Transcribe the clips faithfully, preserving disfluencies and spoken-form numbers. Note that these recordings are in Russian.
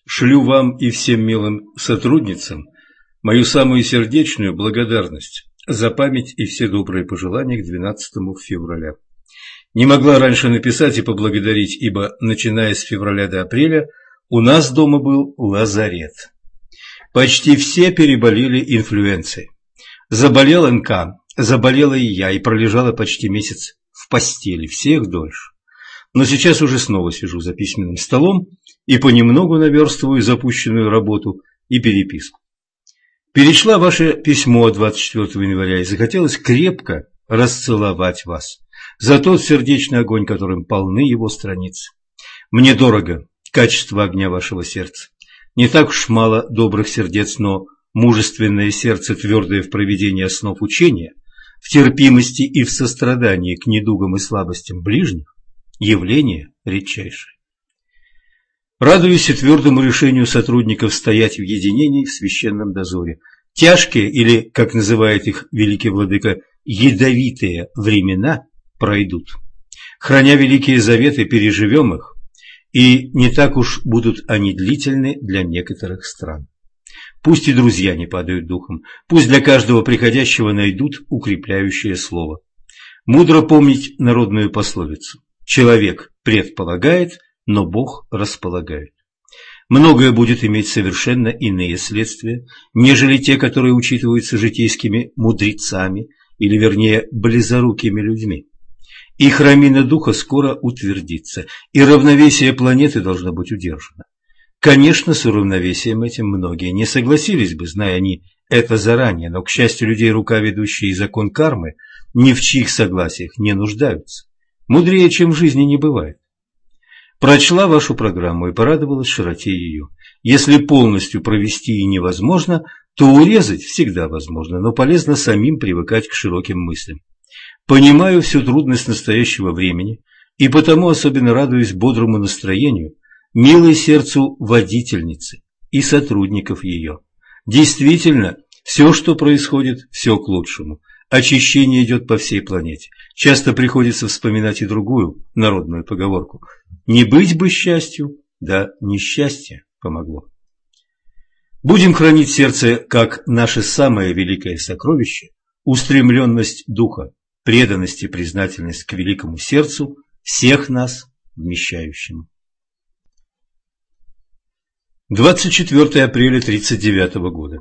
шлю вам и всем милым сотрудницам мою самую сердечную благодарность за память и все добрые пожелания к двенадцатому февраля. Не могла раньше написать и поблагодарить, ибо, начиная с февраля до апреля, у нас дома был лазарет. Почти все переболели инфлюенцией. Заболел эн ка, заболела и я, и пролежала почти месяц в постели, всех дольше. Но сейчас уже снова сижу за письменным столом и понемногу наверстываю запущенную работу и переписку. Перечла ваше письмо двадцать четвёртого января и захотелось крепко расцеловать вас за тот сердечный огонь, которым полны его страницы. Мне дорого качество огня вашего сердца. Не так уж мало добрых сердец, но мужественное сердце, твердое в проведении основ учения, в терпимости и в сострадании к недугам и слабостям ближних, явление редчайшее. Радуюсь и твердому решению сотрудников стоять в единении в священном дозоре. Тяжкие, или, как называет их великий владыка, ядовитые времена пройдут. Храня великие заветы, переживем их, и не так уж будут они длительны для некоторых стран. Пусть и друзья не падают духом, пусть для каждого приходящего найдут укрепляющее слово. Мудро помнить народную пословицу: человек предполагает, но Бог располагает. Многое будет иметь совершенно иные следствия, нежели те, которые учитываются житейскими мудрецами, или вернее близорукими людьми. И храмина духа скоро утвердится, и равновесие планеты должно быть удержано. Конечно, с уравновесием этим многие не согласились бы, зная они это заранее, но, к счастью людей, рука ведущая и закон кармы ни в чьих согласиях не нуждаются. Мудрее, чем в жизни, не бывает. Прочла вашу программу и порадовалась широте ее. Если полностью провести и невозможно, то урезать всегда возможно, но полезно самим привыкать к широким мыслям. Понимаю всю трудность настоящего времени, и потому особенно радуюсь бодрому настроению, милой сердцу водительницы и сотрудников ее. Действительно, все, что происходит, все к лучшему. Очищение идет по всей планете. Часто приходится вспоминать и другую народную поговорку: «Не быть бы счастью, да несчастье помогло». Будем хранить в сердце, как наше самое великое сокровище, устремленность духа, преданность и признательность к великому сердцу, всех нас вмещающему. двадцать четвёртого апреля тридцать девятого года.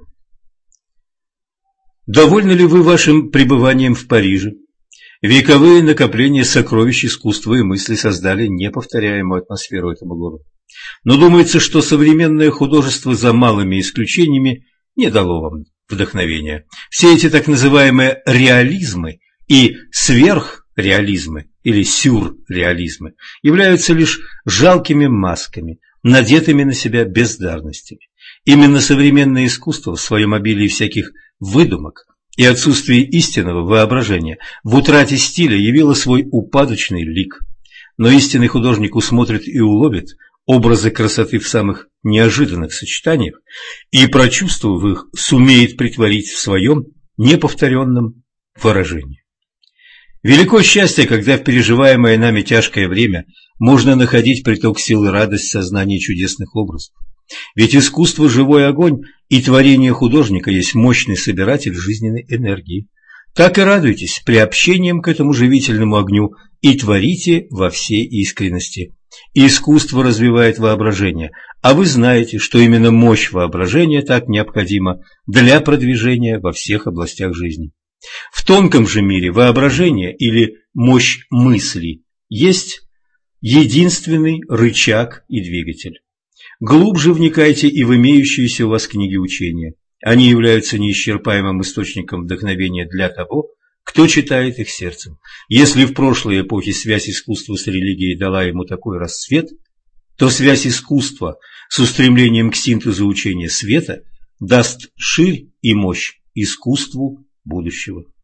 Довольны ли вы вашим пребыванием в Париже? Вековые накопления сокровищ искусства и мысли создали неповторяемую атмосферу этому городу. Но думается, что современное художество, за малыми исключениями, не дало вам вдохновения. Все эти так называемые реализмы и сверхреализмы или сюрреализмы являются лишь жалкими масками, надетыми на себя бездарностями. Именно современное искусство в своем обилии всяких выдумок и отсутствии истинного воображения в утрате стиля явило свой упадочный лик. Но истинный художник усмотрит и уловит образы красоты в самых неожиданных сочетаниях и, прочувствовав их, сумеет притворить в своем неповторенном выражении. Велико счастье, когда в переживаемое нами тяжкое время можно находить приток сил и радость сознания чудесных образов. Ведь искусство – живой огонь, и творение художника есть мощный собиратель жизненной энергии. Так и радуйтесь приобщением к этому живительному огню и творите во всей искренности. Искусство развивает воображение, а вы знаете, что именно мощь воображения так необходима для продвижения во всех областях жизни. В тонком же мире воображение или мощь мысли есть единственный рычаг и двигатель. Глубже вникайте и в имеющиеся у вас книги учения. Они являются неисчерпаемым источником вдохновения для того, кто читает их сердцем. Если в прошлой эпохе связь искусства с религией дала ему такой расцвет, то связь искусства с устремлением к синтезу учения света даст ширь и мощь искусству будущего.